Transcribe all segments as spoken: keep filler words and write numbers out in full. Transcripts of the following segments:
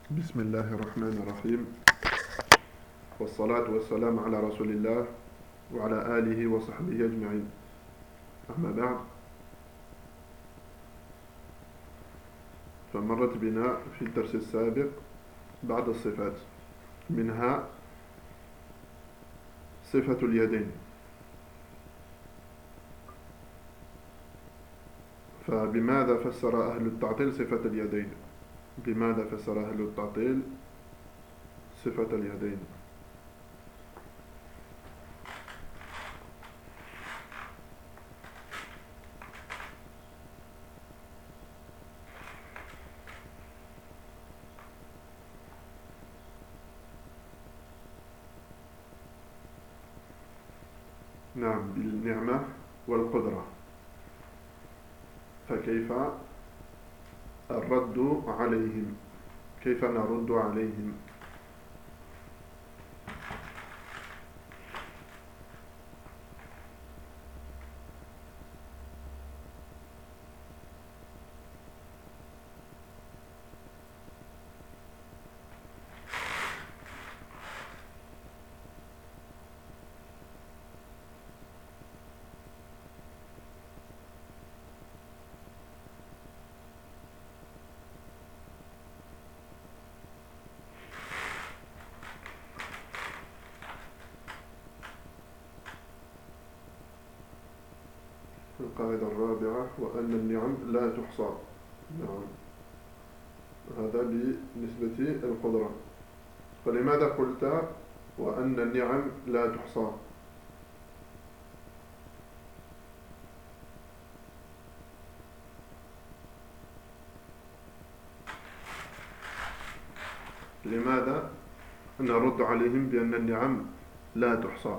بسم الله الرحمن الرحيم، والصلاة والسلام على رسول الله وعلى آله وصحبه أجمعين. أما بعد، فمرت بنا في الدرس السابق بعض الصفات، منها صفة اليدين. فبماذا فسر أهل التعطيل صفة اليدين؟ بماذا فسر أهل التعطيل صفة اليدين؟ نعم، بالنعمة والقدرة. فكيف الرد عليهم؟ كيف نرد عليهم؟ القاعدة الرابعة: وأن النعم لا تحصى. نعم، هذا بالنسبة القدرة. فلماذا قلت وأن النعم لا تحصى؟ لماذا نرد عليهم بأن النعم لا تحصى؟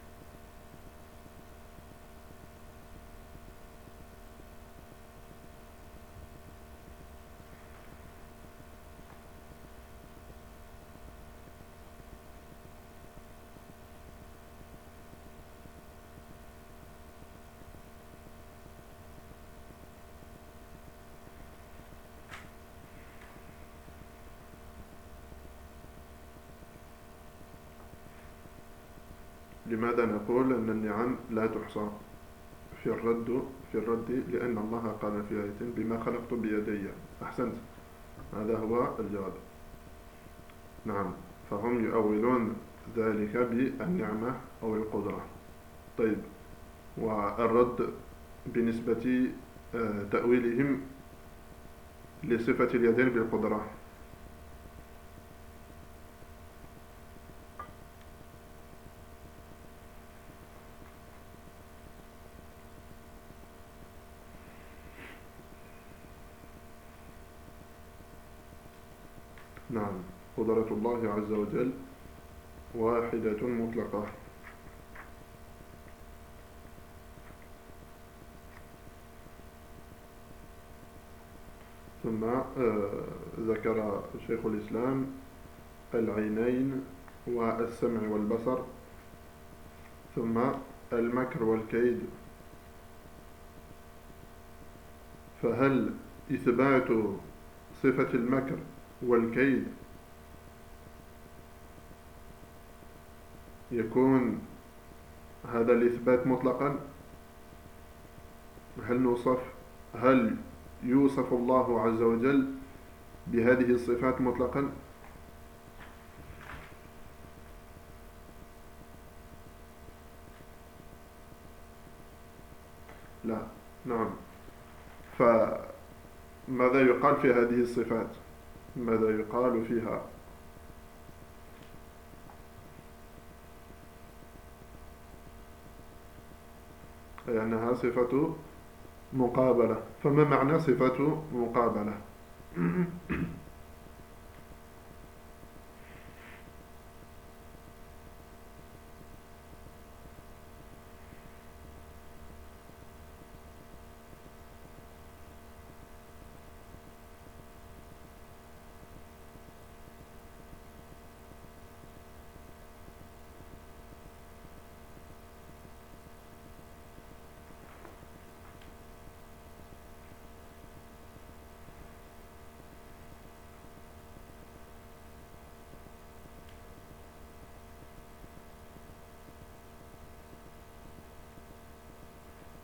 لماذا نقول أن النعم لا تحصى في الرد في الرد لأن الله قال في آية: بما خلقت بيدي. أحسنت، هذا هو الجواب. نعم، فهم يؤولون ذلك بالنعمة أو القدرة. طيب، والرد بالنسبة آه، تأويلهم لصفة اليدين بالقدرة. نعم، قدرة الله عز وجل واحدة مطلقة. ثم آه، ذكر شيخ الإسلام العينين والسمع والبصر، ثم المكر والكيد. فهل إثبات صفة المكر والكيد يكون هذا الإثبات مطلقا؟ هل نوصف هل يوصف الله عز وجل بهذه الصفات مطلقا؟ لا. نعم، فماذا يقال في هذه الصفات؟ ماذا يقال فيها؟ أي أنها صفة مقابلة. فما معنى صفة مقابلة؟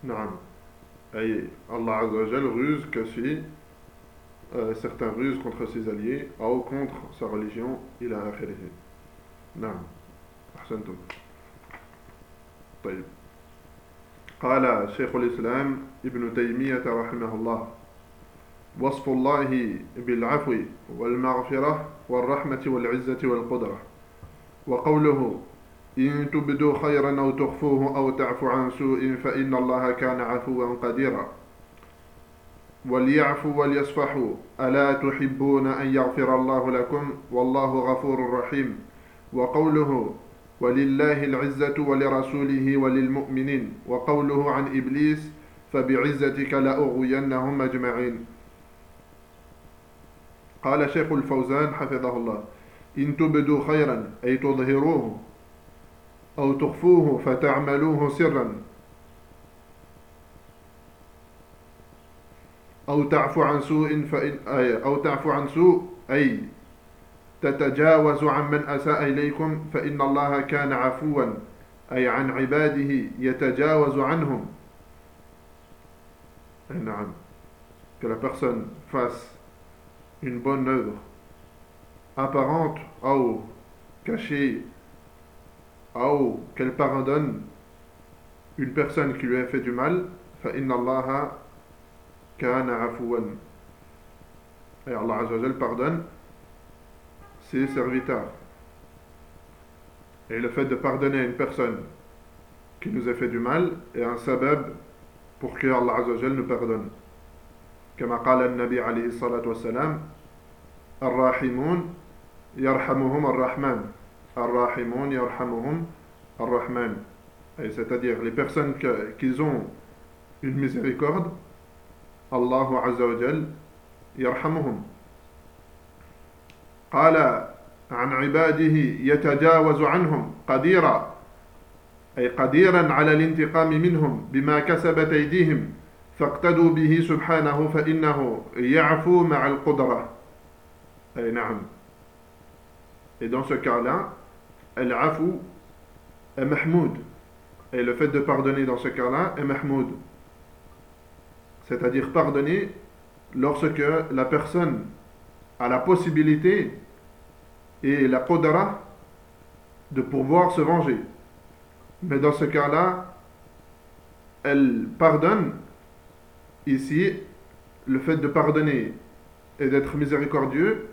Naam. Et Allah Azza wa Jal ruse que si euh, certains rusent contre ses alliés ou contre sa religion, il a akhirihi. Naam. Ahsantum. طيب. قال شيخ الإسلام ابن تيمية رحمه الله: وصف الله بالعفو والمغفرة والرحمة والعزة والقدرة. وقوله: إن تبدوا خيرا أو تخفوه أو تعفو عن سوء فإن الله كان عفوا قديرا. وليعفوا وليصفحوا ألا تحبون أن يغفر الله لكم والله غفور رحيم. وقوله: ولله العزة ولرسوله وللمؤمنين. وقوله عن إبليس: فبعزتك لأغوينهم أجمعين. قال شيخ الفوزان حفظه الله: إن تبدوا خيرا أي تظهروه أو تخفوه فتعملوه سرا أو تعفو عن سوء فإن أو تعفو عن سوء أي تتجاوز عن من أساء إليكم فإن الله كان عفوا أي عن عباده يتجاوز عنهم. نعم. Que la personne fasse une bonne œuvre apparente ou cachée, ou qu'elle pardonne une personne qui lui a fait du mal, فإن الله كان عفوا. Et Allah Azza wa Jal pardonne ses serviteurs. Et le fait de pardonner à une personne qui nous a fait du mal est un sabab pour que Allah Azza wa Jal nous pardonne. كما قال النبي عليه الصلاة والسلام: الراحمون يرحمهم الرحمن الراحمون يرحمهم الرحمن. C'est-à-dire les personnes qui ont une miséricorde, Allah Azza wa Jal يرحمهم. قال عن عباده يتجاوز عنهم قديرا أي قديرا على الانتقام منهم بما كسبت أيديهم فاقتدوا به سبحانه فإنه يعفو مع القدرة. أي نعم. Et dans ce cas-là, al-afu est mahmoud. Et le fait de pardonner dans ce cas-là est mahmoud. C'est-à-dire pardonner lorsque la personne a la possibilité et la qudra de pouvoir se venger. Mais dans ce cas-là, elle pardonne. Ici, le fait de pardonner et d'être miséricordieux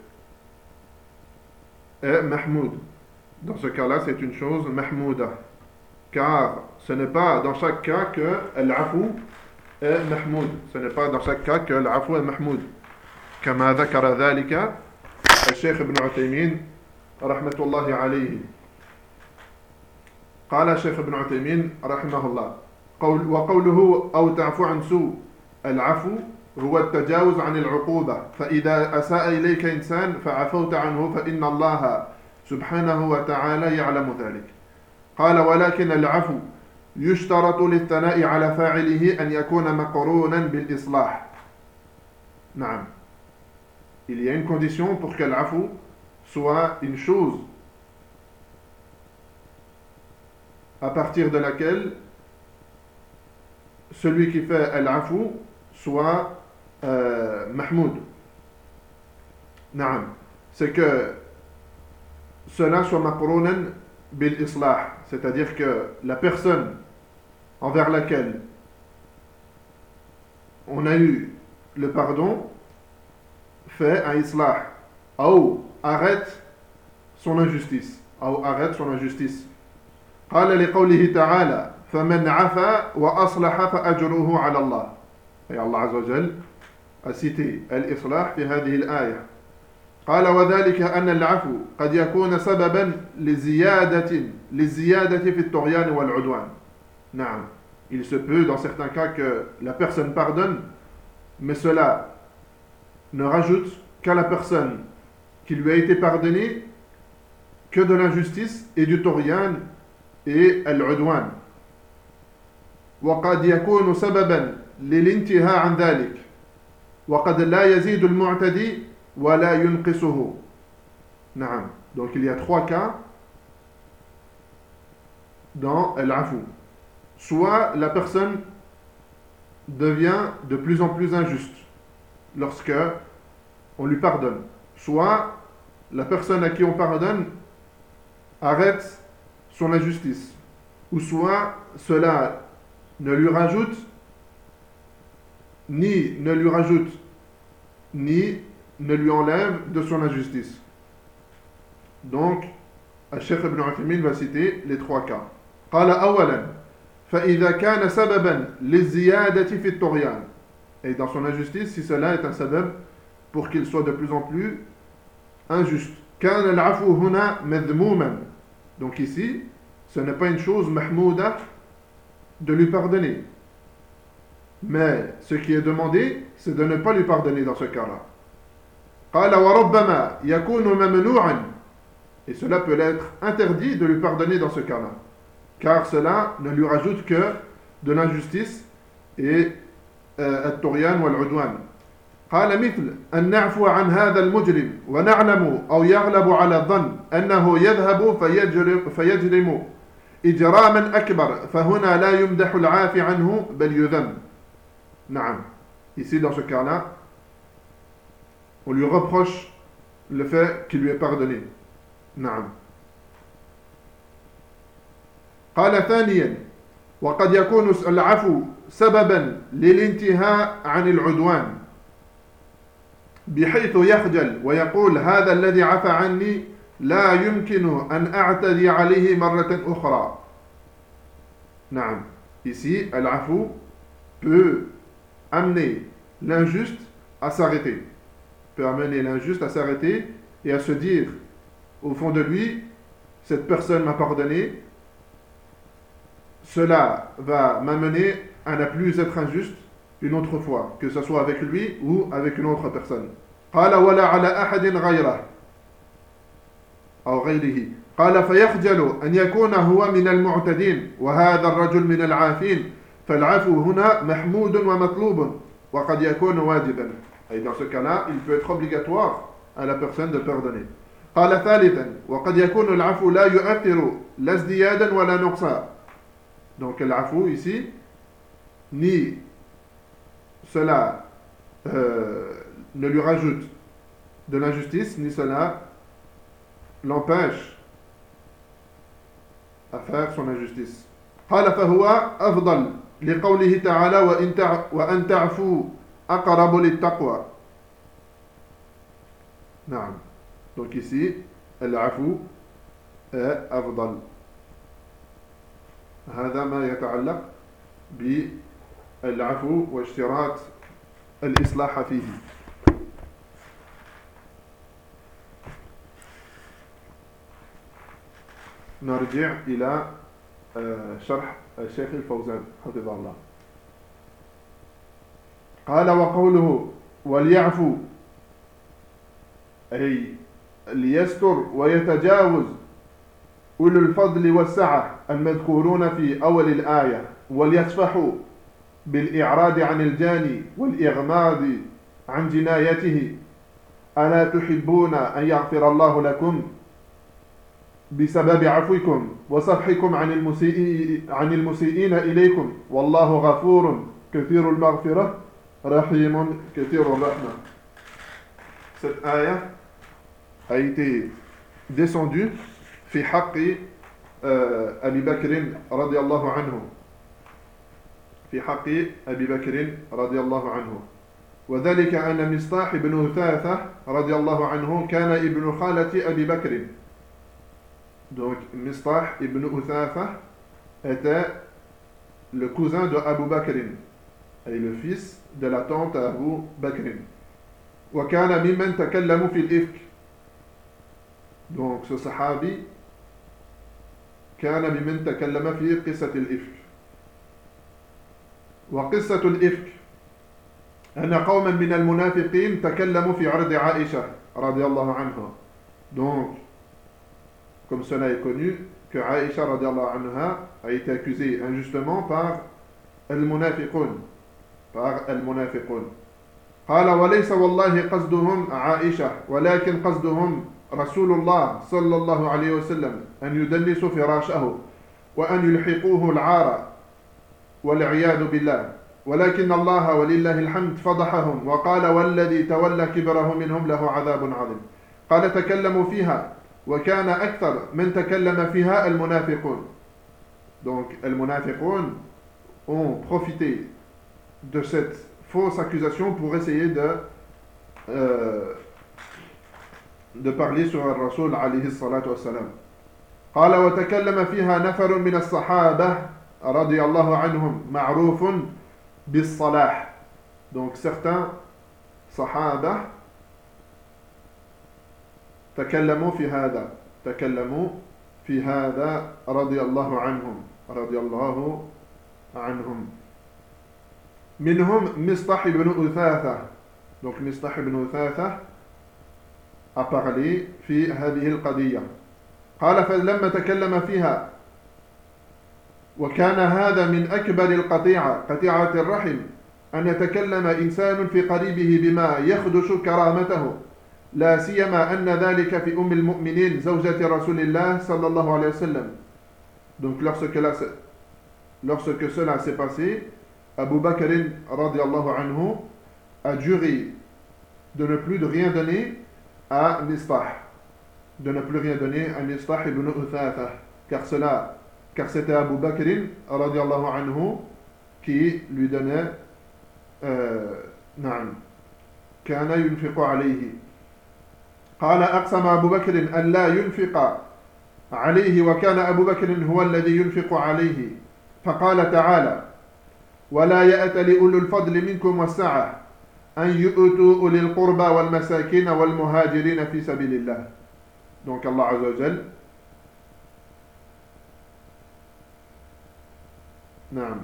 est mahmoud. Dans ce cas-là, c'est une chose mahmouda. Car ce n'est pas dans chaque cas que l'afu est mahmoud. Ce n'est pas dans chaque cas que l'afu est mahmoud. كما ذكر ذلك الشيخ ابن عثيمين رحمة الله عليه. قال الشيخ ابن عثيمين رحمه الله: قول وقوله أو تعفو عن سوء. العفو هو التجاوز عن العقوبة، فإذا أساء إليك إنسان فعفوت عنه فإن الله سبحانه وتعالى يعلم ذلك. قال: ولكن العفو يشترط للثناء على فاعله أن يكون مقرونا بالإصلاح. نعم. Il y a une condition pour que l'afu soit une chose à partir de laquelle celui qui fait l'afu soit euh, mahmoud. Naam. C'est que cela soit maqrounan bil islah, c'est-à-dire que la personne envers laquelle on a eu le pardon fait un islah, ou arrête son injustice, ou arrête son injustice. قال لقوله تعالى: فمن عفا وأصلح فأجره على الله. Et Allah Azza wa Jal a cité الإصلاح في هذه الآية. قال: وذلك أن العفو قد يكون سببا لزيادة للزيادة في الطغيان والعدوان. نعم. Il se peut dans certains cas que la personne pardonne, mais cela ne rajoute qu'à la personne qui lui a été pardonnée que de l'injustice et du طغيان et العدوان. وقد يكون سببا للانتهاء عن ذلك وقد لا يزيد المعتدي ولا ينقصه. نعم. Donc il y a trois cas dans l'afu. Soit la personne devient de plus en plus injuste lorsque on lui pardonne. Soit la personne à qui on pardonne arrête son injustice, ou soit cela ne lui rajoute ni ne lui rajoute ni ne lui enlève de son injustice. Donc, Cheikh Ibn Uthaymin va citer les trois cas. قال أولا فإذا كان سببا للزيادة في الطغيان. Et dans son injustice, si cela est un sabab pour qu'il soit de plus en plus injuste. كان العفو هنا مذموما. Donc ici, ce n'est pas une chose mahmouda de lui pardonner. Mais ce qui est demandé, c'est de ne pas lui pardonner dans ce cas-là. قال وربما يكون ممنوعا. Et cela peut être interdit de lui pardonner dans ce cas-là, car cela ne lui rajoute que de l'injustice et الطغيان والعدوان. قال مثل أن نعفو عن هذا المجرم ونعلم أو يغلب على الظن أنه يذهب فيجرم, فيجرم إجراما أكبر فهنا لا يمدح العافي عنه بل يذم. نعم. Ici dans ce cas-là, on lui reproche le fait qu'il lui est pardonné. نعم. قال ثانيا وقد يكون العفو سببا للانتهاء عن العدوان بحيث يخجل ويقول هذا الذي عفى عني لا يمكن أن أعتدي عليه مرة أخرى. نعم. Ici, العفو peut amener l'injuste à s'arrêter. Peut amener l'injuste à s'arrêter et à se dire au fond de lui, cette personne m'a pardonné, cela va m'amener à ne plus être injuste une autre fois, que ce soit avec lui ou avec une autre personne. قال ولا على أحد غيره أو غيره. قال فيخجل أن يكون هو من المعتدين وهذا الرجل من العافين فالعفو هنا محمود ومطلوب وقد يكون واجبا. Et dans ce cas-là, il peut être obligatoire à la personne de pardonner. قال ثالثا وقد يكون العفو لا يؤثر لا ازديادا ولا نقصا. Donc العفو ici, ni cela euh, ne lui rajoute de l'injustice, ni cela l'empêche à faire son injustice. قال فهو أفضل لقوله تعالى وأن تعفوا أقرب للتقوى. نعم. Donc ici, العفو est أفضل. هذا ما يتعلق بالعفو واشتراط الإصلاح فيه. نرجع إلى شرح الشيخ الفوزان حفظه الله. قال وقوله وليعفو أي ليستر ويتجاوز أولو الفضل والسعة المذكورون في أول الآية وليصفحوا بالإعراض عن الجاني والإغماض عن جنايته ألا تحبون أن يغفر الله لكم بسبب عفوكم وصفحكم عن المسيء عن المسيئين إليكم والله غفور كثير المغفرة رحيم كثير الرحمة. Cette ayah a été descendue في حق أبي بكر رضي الله عنه في حق أبي بكر رضي الله عنه وذلك أن مصطاح بن أثاثة رضي الله عنه كان ابن خالة أبي بكر. Donc Mistah ibn Uthatha était le cousin de Abu Bakr et le fils de la tante Abu Bakr. وكان ممن تكلموا في الإفك. Donc ce sahabi كان ممن تكلم في قصة الإفك. وقصة الإفك أن قوما من المنافقين تكلموا في عرض عائشة رضي الله عنها. Donc comme cela est connu, que Aïcha radiallahu anha a été accusée injustement par al-munafiqun, par al-munafiqun. قال وليس والله قصدهم عائشة ولكن قصدهم رسول الله صلى الله عليه وسلم أن يدنسوا فراشه وأن يلحقوه العار والعياذ بالله ولكن الله ولله الحمد فضحهم وقال والذي تولى كبره منهم له عذاب عظيم. قال تكلموا فيها وكان أكثر من تكلم فيها المنافقون. Donc المنافقون ont profité de cette fausse accusation pour essayer de euh, de parler sur le Rasoul عليه الصلاة والسلام. قال وتكلم فيها نفر من الصحابة رضي الله عنهم معروف بالصلاح. Donc certains صحابة تكلموا في هذا تكلموا في هذا رضي الله عنهم رضي الله عنهم. منهم مصطح بن أثاثة. Donc مصطح بن أثاثة a parlé في هذه القضية. قال فلما تكلم فيها وكان هذا من أكبر القطيعة قطيعة الرحم أن يتكلم إنسان في قريبه بما يخدش كرامته لا سيما أن ذلك في أم المؤمنين زوجة رسول الله صلى الله عليه وسلم. Donc lorsque, la, lorsque cela s'est passé, Abu Bakr radiallahu anhu a juré de ne plus de rien donner à Mistah, de ne plus rien donner à Mistah ibn Uthatha, car cela, car c'était Abu Bakr radiallahu anhu qui lui donnait نعم كان ينفق عليه. قال أقسم أبو بكر أن لا ينفق عليه وكان أبو بكر هو الذي ينفق عليه. فقال تعالى ولا يأتل أولو الفضل منكم والسعة أن يؤتوا أولي القربى والمساكين والمهاجرين في سبيل الله. Donc Allah Azza wa Jal نعم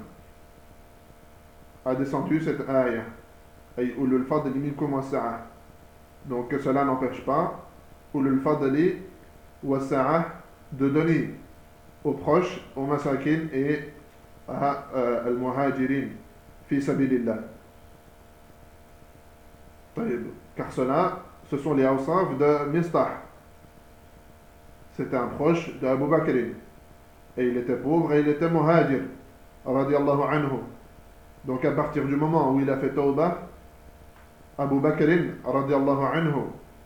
a descendu cette ayah أي أولو الفضل منكم والسعة. Donc que cela n'empêche pas أولو الفضل والسعة de donner aux proches, aux masakin et à euh, al-muhajirin fi sabilillah. Car cela, ce sont les awsaf de Mistah. C'était un proche de Abu Bakr et il était pauvre et il était muhajir radiallahu anhu. Donc à partir du moment où il a fait tawbah, Abu Bakr radiallahu anhu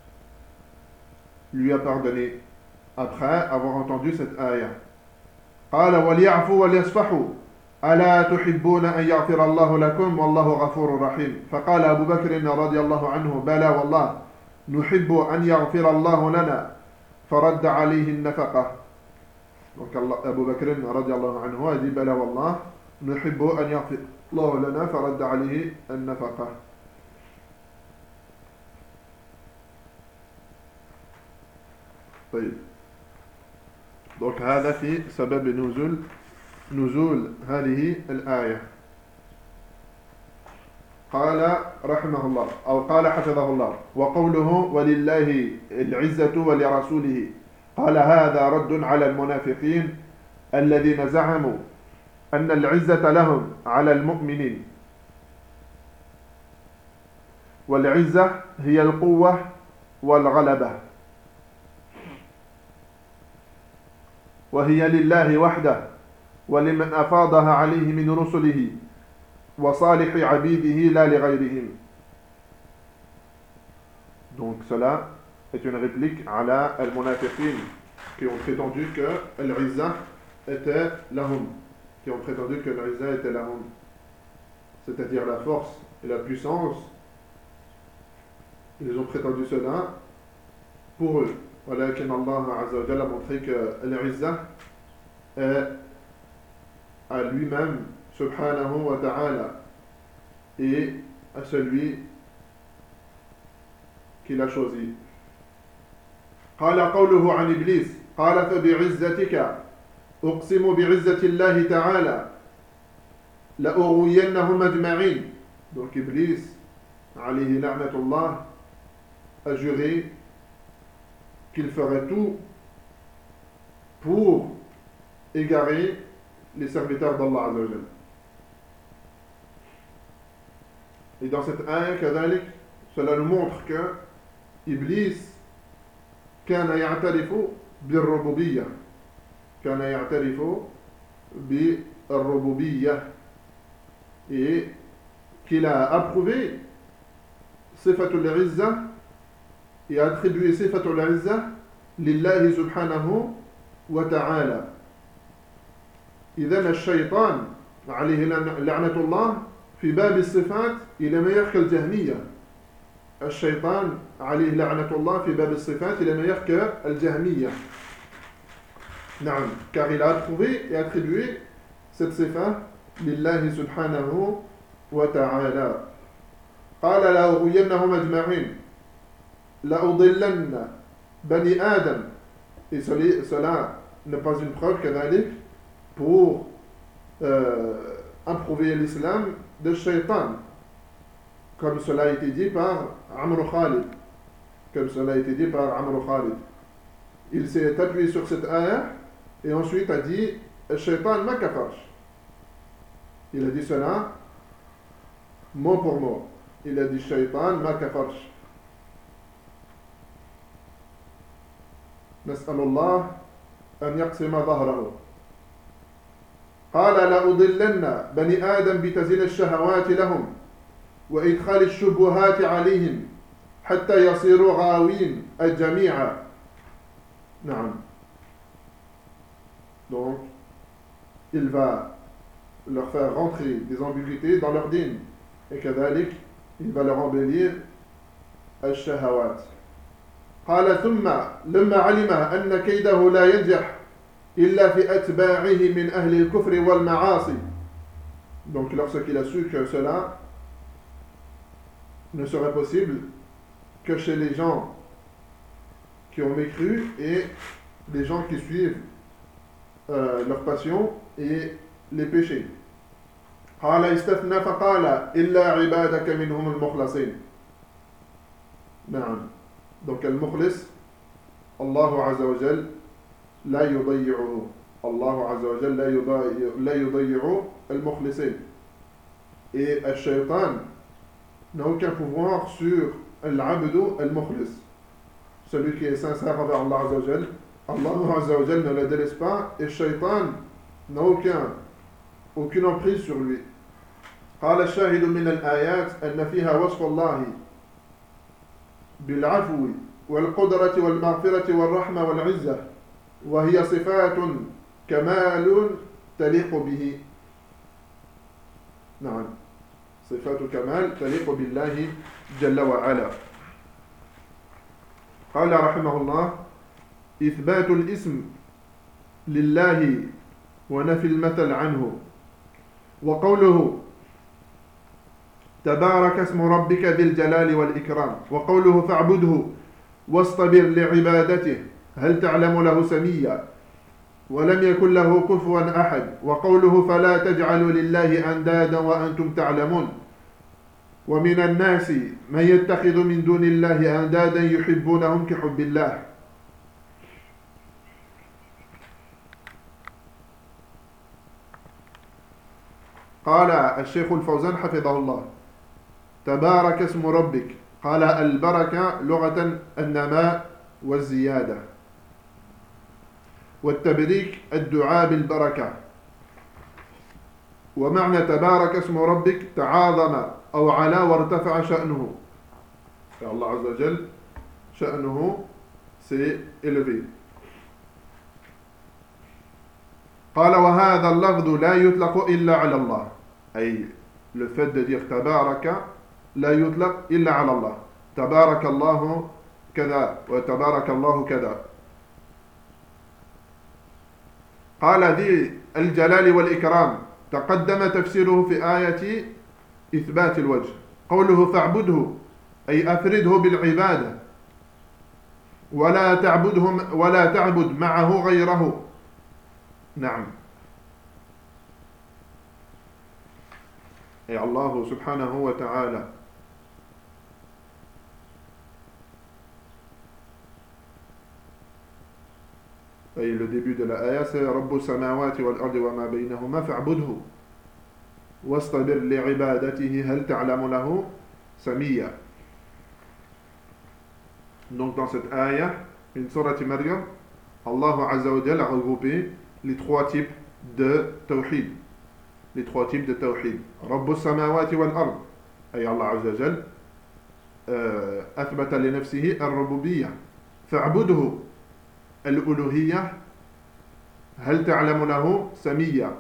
lui a pardonné après avoir entendu cette ayah. قال وليعفوا وليصفحوا ألا تحبون أن يغفر الله لكم والله غفور رحيم. فقال أبو بكر رضي الله عنه بلى والله نحب أن يغفر الله لنا فرد عليه النفقة. Donc Abu Bakr رضي الله عنه a dit بلى والله نحب أن يغفر الله لنا فرد عليه النفقة. طيب donc هذا في سبب نزول نزول هذه الآية. قال رحمه الله أو قال حفظه الله وقوله ولله العزة ولرسوله قال هذا رد على المنافقين الذين زعموا أن العزة لهم على المؤمنين والعزة هي القوة والغلبة وهي لله وحده ولمن أفاضها عليه من رسله وصالح عبيده لا لغيرهم. Donc cela est une réplique à la al-munafiqin qui ont prétendu que al-izza était lahum, qui ont prétendu que al-izza était lahum, c'est-à-dire la force et la puissance. Ils ont prétendu cela pour eux. ولكن الله عز وجل a montré que al-izza est à lui-même subhanahu wa ta'ala et à celui qu'il a choisi. قال قوله عن إبليس قال فبعزتك أقسم بعزة الله تعالى لأغوينهم أجمعين. Donc Iblis alayhi la'natullah a juré qu'il ferait tout pour égarer les serviteurs d'Allah Azza wa Jal. Et dans cette ayah كذلك, cela nous montre que Iblis كان يعترف بالربوبية كان يعترف بالربوبية et qu'il a approuvé Sifatul Izzah et attribué Sifatul Izzah lillahi subhanahu wa ta'ala. إذن الشيطان عليه لعنة الله في باب الصفات إلى ما يحكى الجهمية. الشيطان عليه لعنة الله في باب الصفات إلى ما يحكى الجهمية. نعم, car il a approuvé et attribué cette sifa lillahi subhanahu wa ta'ala. قال لأغوينهم أجمعين لأضلن بني آدم. Et cela n'est pas une preuve كذلك pour euh, approuver l'islam de shaitan, comme cela a été dit par Amr Khalid. Comme cela a été dit par Amr Khalid. Il s'est appuyé sur cette ayah et ensuite a dit shaitan ma kafarsh. Il a dit cela mot pour mot. Il a dit shaitan ma kafarsh. نسأل الله أن يقسم ظهره. قال لأضلن بني آدم بتزيين الشهوات لهم وإدخال الشبهات عليهم حتى يصيروا غاوين الجميع. نعم. Donc, il va leur faire rentrer des ambiguïtés dans leur dîn. Et كذلك, il va leur embellir الشهوات. قال ثم لما علم أن كيده لا ينجح إلا في أتباعه من أهل الكفر والمعاصي. Donc lorsqu'il a su que cela ne serait possible que chez les gens qui ont mécru et les gens qui suivent euh, leur passion et les péchés. قال استثنى فقال إلا عبادك منهم المخلصين. نعم. Donc المخلص الله عز وجل لا يضيعه. الله عز وجل لا يضيع لا يضيع المخلصين. Et le shaitan n'a aucun pouvoir sur l'abdu al-mukhlis, celui qui est sincère envers Allah Azza wa Jal. Allah Azza wa Jal ne le délaisse pas et le shaitan n'a aucun aucune emprise sur lui. قال الشاهد من الآيات أن فيها وصف الله بالعفو والقدرة والمغفرة والرحمة والعزة وهي صفات كمال تليق به. نعم, صفات كمال تليق بالله جل وعلا. قال رحمه الله إثبات الاسم لله ونفي المثل عنه. وقوله تبارك اسم ربك ذي الجلال والإكرام. وقوله فاعبده واصطبر لعبادته هل تعلم له سميا ولم يكن له كفوا أحد. وقوله فلا تجعلوا لله أندادا وأنتم تعلمون. ومن الناس من يتخذ من دون الله أندادا يحبونهم كحب الله. قال الشيخ الفوزان حفظه الله تبارك اسم ربك. قال البركة لغة النماء والزيادة والتبريك الدعاء بالبركة. ومعنى تبارك اسم ربك تعاظم أو علا وارتفع شأنه. الله عز وجل شأنه s'est élevé. قال وهذا اللفظ لا يطلق إلا على الله. أي le fait de dire تبارك لا يطلق إلا على الله. تبارك الله كذا وتبارك الله كذا. قال ذي الجلال والإكرام تقدم تفسيره في آية إثبات الوجه. قوله فاعبده أي أفرده بالعبادة ولا تعبده ولا تعبد معه غيره. نعم. Et Allah subhanahu wa ta'ala et le début de la ayah c'est Rabbu samawati wal ardi wa ma baynahuma fa'budhu wastabir li'ibadatihi hal ta'lamu lahu samiyya. Donc dans cette ayah, une sourate Maryam, Allah Azza wa Jalla a regroupé les trois types de tawhid. Les trois types de tawhid. Rabbu samawati wal ard, أي الله عز وجل أثبت لنفسه الربوبية فاعبده. الألوهية هل تعلم له سمية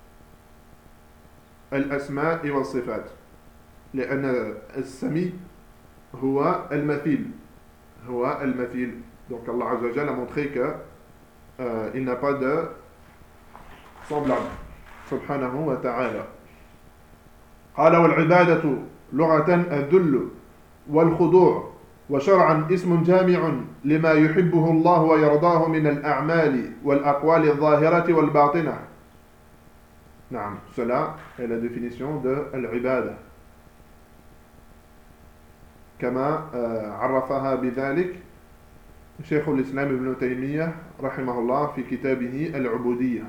الأسماء والصفات، لأن السمي هو المثيل هو المثيل donc Allah Azza wa Jalla a montré que euh, il n'a pas de semblable subhanahu wa ta'ala. قال والعبادة لغة الذل والخضوع وشرعا اسم جامع لما يحبه الله ويرضاه من الأعمال والأقوال الظاهرة والباطنة. نعم cela est la définition de العبادة كما عرفها بذلك شيخ الإسلام ابن تيمية رحمه الله في كتابه العبودية.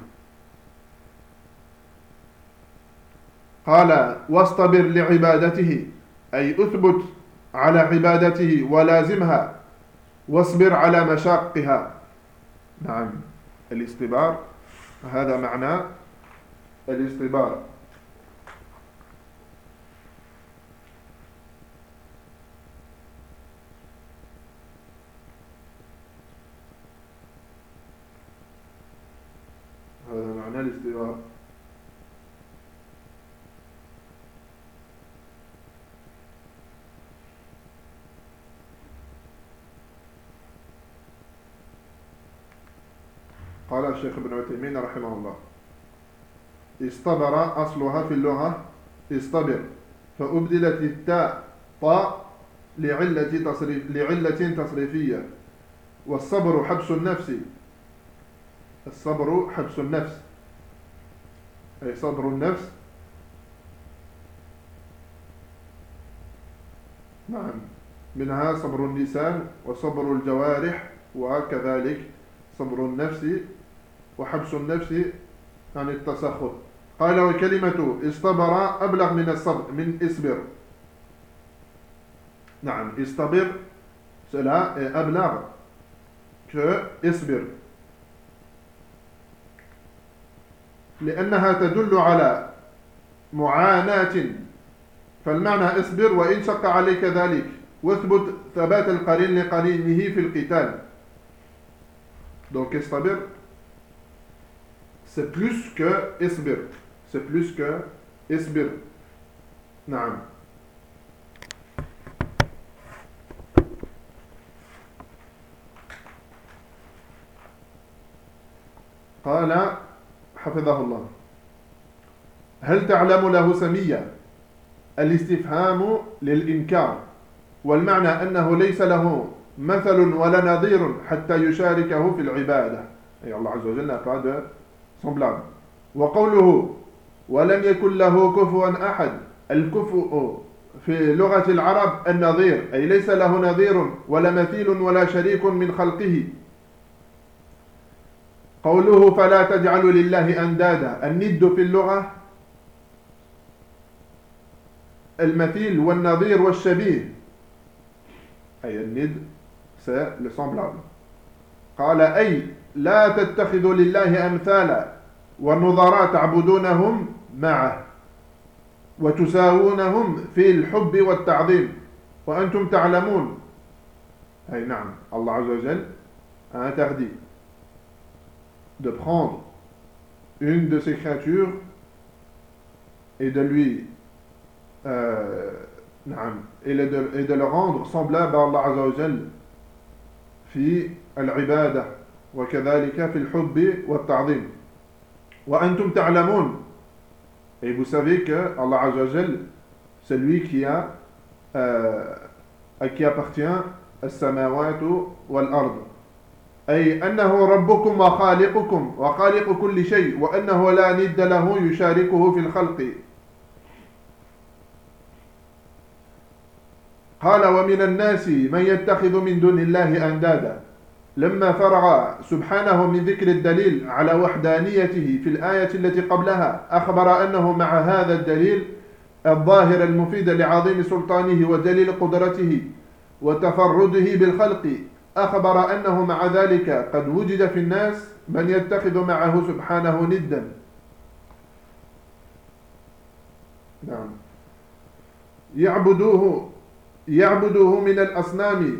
قال واصطبر لعبادته أي أثبت على عبادته ولازمها واصبر على مشاقها. نعم الاستبار هذا معنى الاستبار. هذا معنى الاستبار. قال الشيخ ابن عثيمين رحمه الله استبر أصلها في اللغة استبر فأبدلت التاء طاء لعلة تصريف لعلة تصريفية. والصبر حبس النفس الصبر حبس النفس أي صبر النفس. نعم منها صبر اللسان وصبر الجوارح وكذلك صبر النفس وحبس النفس عن التسخط. قال وكلمة استبر أبلغ من الصبر من اصبر. نعم استبر cela est أبلغ que اصبر لأنها تدل على معاناة. فالمعنى اصبر وإن شق عليك ذلك واثبت ثبات القرين لقرينه في القتال. Donc istabir c'est plus que isbir, c'est plus que isbir. نعم. قال حفظه الله هل تعلم له سمية؟ الاستفهام للإنكار والمعنى أنه ليس له مثل ولا نظير حتى يشاركه في العبادة. أي الله عز وجل n'a pas de semblable. وقوله ولم يكن له كفوا أحد الكفؤ في لغة العرب النظير أي ليس له نظير ولا مثيل ولا شريك من خلقه. قوله فلا تجعلوا لله أندادا الند في اللغة المثيل والنظير والشبيه أي الند c'est le semblable. قال أي لا تتخذوا لله أمثالا والنظراء تعبدونهم معه وتساوونهم في الحب والتعظيم وأنتم تعلمون. أي نعم الله عز وجل a interdit de prendre une de ses créatures et de lui euh, نعم et de, et de le rendre semblable à Allah عز وجل في العبادة وكذلك في الحب والتعظيم. وأنتم تعلمون et vous savez que Allah عز وجل c'est lui qui a euh, à qui appartient السماوات والأرض أي أنه ربكم وخالقكم وخالق كل شيء وأنه لا ند له يشاركه في الخلق. قال ومن الناس من يتخذ من دون الله أندادا. لما فرغ سبحانه من ذكر الدليل على وحدانيته في الآية التي قبلها أخبر أنه مع هذا الدليل الظاهر المفيد لعظيم سلطانه ودليل قدرته وتفرده بالخلق أخبر أنه مع ذلك قد وجد في الناس من يتخذ معه سبحانه ندا. نعم يعبدوه يعبدوه من الأصنام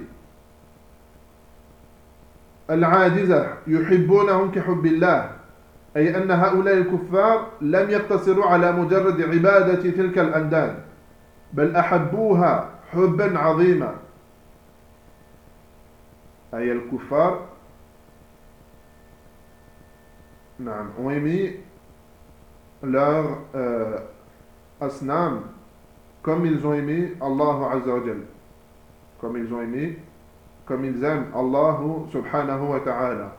العاجزة يحبونهم كحب الله، أي أن هؤلاء الكفار لم يقتصروا على مجرد عبادة تلك الأنداد، بل أحبوها حبا عظيما. أي الكفار نعم ont aimé leur euh, asnam comme ils ont aimé Allah Azza wa Jal, comme ils ont aimé, comme ils aiment Allah subhanahu wa ta'ala.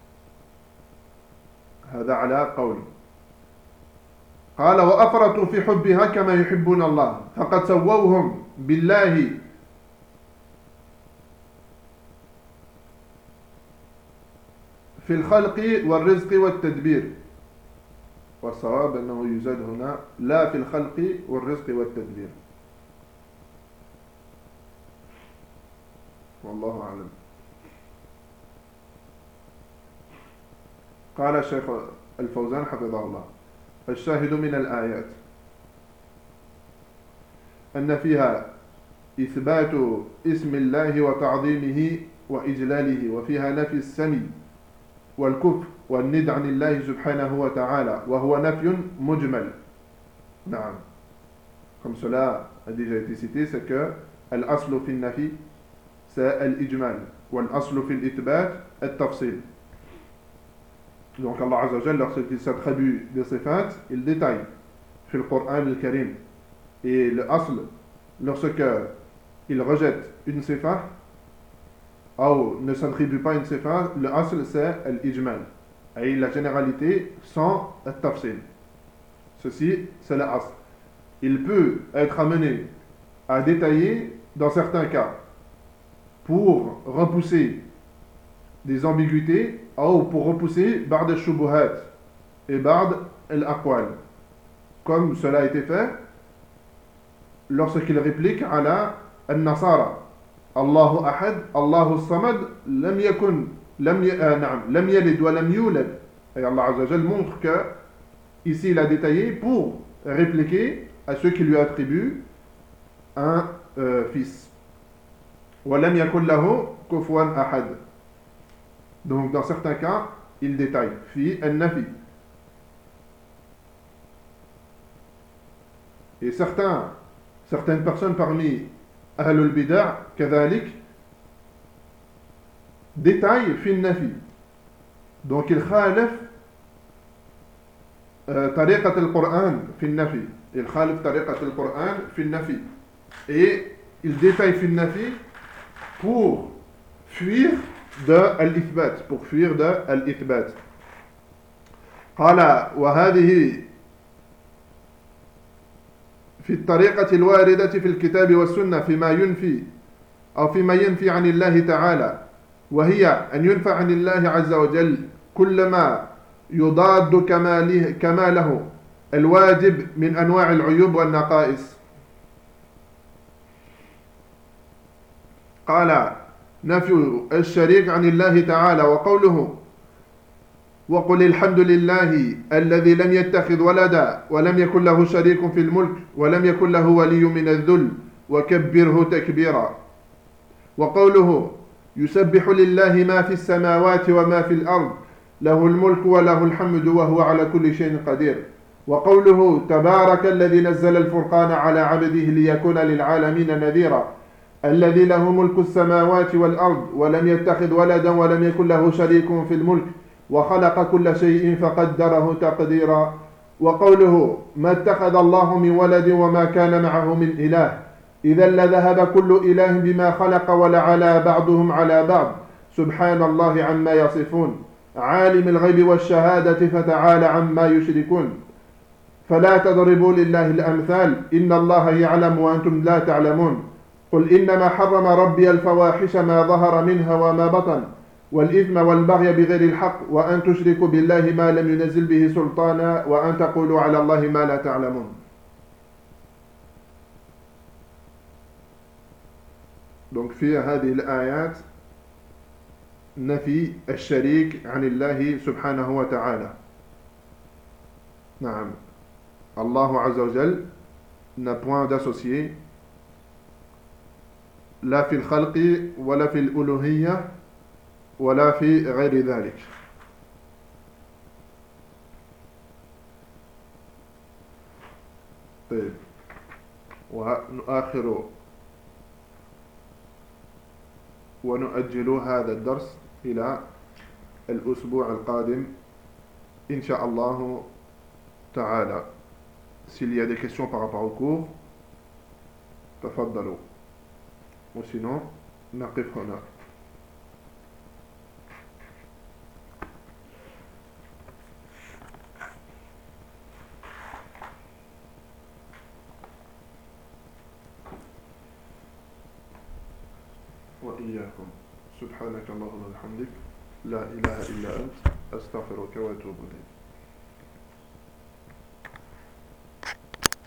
هذا على قول. قال وأفرطوا في حبها كما يحبون الله فقد سووهم بالله في الخلق والرزق والتدبير. والصواب أنه يزاد هنا لا في الخلق والرزق والتدبير، والله أعلم. قال الشيخ الفوزان حفظه الله: الشاهد من الآيات أن فيها إثبات اسم الله وتعظيمه وإجلاله، وفيها نفي السمي والكفر والند عن الله سبحانه وتعالى، وهو نفي مجمل. نعم، comme cela a déjà été cité, c'est que الأصل في النفي c'est الإجمال والأصل في الإثبات التفصيل. Donc Allah Azza wa Jalla, lorsqu'il s'attribue des sifat, il détaille في القرآن الكريم. Et le asl, lorsque il rejette une sifa ou ne s'attribue pas une sifa, le asl c'est l'ijmal, et la généralité sans le tafsil. Ceci c'est le asl. Il peut être amené à détailler dans certains cas pour repousser des ambiguïtés ou pour repousser ba'd al-shubuhat et ba'd al-aqwal, comme cela a été fait lorsqu'il réplique à la al-nasara Allahu ahad Allahu samad lam yakun lam na'am lam yalid wa lam yulad. Et Allah Azza wa Jalla montre que ici il a détaillé pour répliquer à ceux qui lui attribuent un euh, fils. Wa lam yakun lahu kufuwan ahad. Donc dans certains cas il détaille fi an-nafi. Et certains certaines personnes parmi Ahlul Bid'ah كذلك détaillent fi an-nafi. Donc il khalif طريقة القرآن في النفي. Il khalif طريقة القرآن في النفي. Et il détaille fi an-nafi pour fuir de al-ithbat, pour fuir de al-ithbat. قال وهذه في الطريقة الواردة في الكتاب والسنة فيما ينفي أو فيما ينفي عن الله تعالى، وهي أن ينفى عن الله عز وجل كل ما يضاد كماله, كماله الواجب من أنواع العيوب والنقائص. قال نفي الشريك عن الله تعالى، وقوله وقل الحمد لله الذي لم يتخذ ولدا ولم يكن له شريك في الملك ولم يكن له ولي من الذل وكبره تكبيرا. وقوله يسبح لله ما في السماوات وما في الأرض له الملك وله الحمد وهو على كل شيء قدير. وقوله تبارك الذي نزل الفرقان على عبده ليكون للعالمين نذيرا الذي له ملك السماوات والأرض ولم يتخذ ولدا ولم يكن له شريك في الملك وخلق كل شيء فقدره تقديرا. وقوله ما اتخذ الله من ولد وما كان معه من إله إذا لذهب كل إله بما خلق ولعلى بعضهم على بعض سبحان الله عما يصفون عالم الغيب والشهادة فتعالى عما يشركون فلا تضربوا لله الأمثال إن الله يعلم وأنتم لا تعلمون قل إنما حرم ربي الفواحش ما ظهر منها وما بطن والإثم والبغي بغير الحق وأن تشركوا بالله ما لم ينزل به سلطانا وأن تقولوا على الله ما لا تعلمون. Donc في هذه الآيات نفي الشريك عن الله سبحانه وتعالى. نعم، Allah Azza wa Jal n'a point d'associé لا في الخلق ولا في الألوهية ولا في غير ذلك. طيب، ونؤخر ونؤجل هذا الدرس إلى الأسبوع القادم إن شاء الله تعالى. S'il y a des questions par rapport au cours, تفضلوا. Ou sinon, نقف هنا. وإياكم. سبحانك اللهم وبحمدك لا إله إلا أنت أستغفرك وأتوب إليك.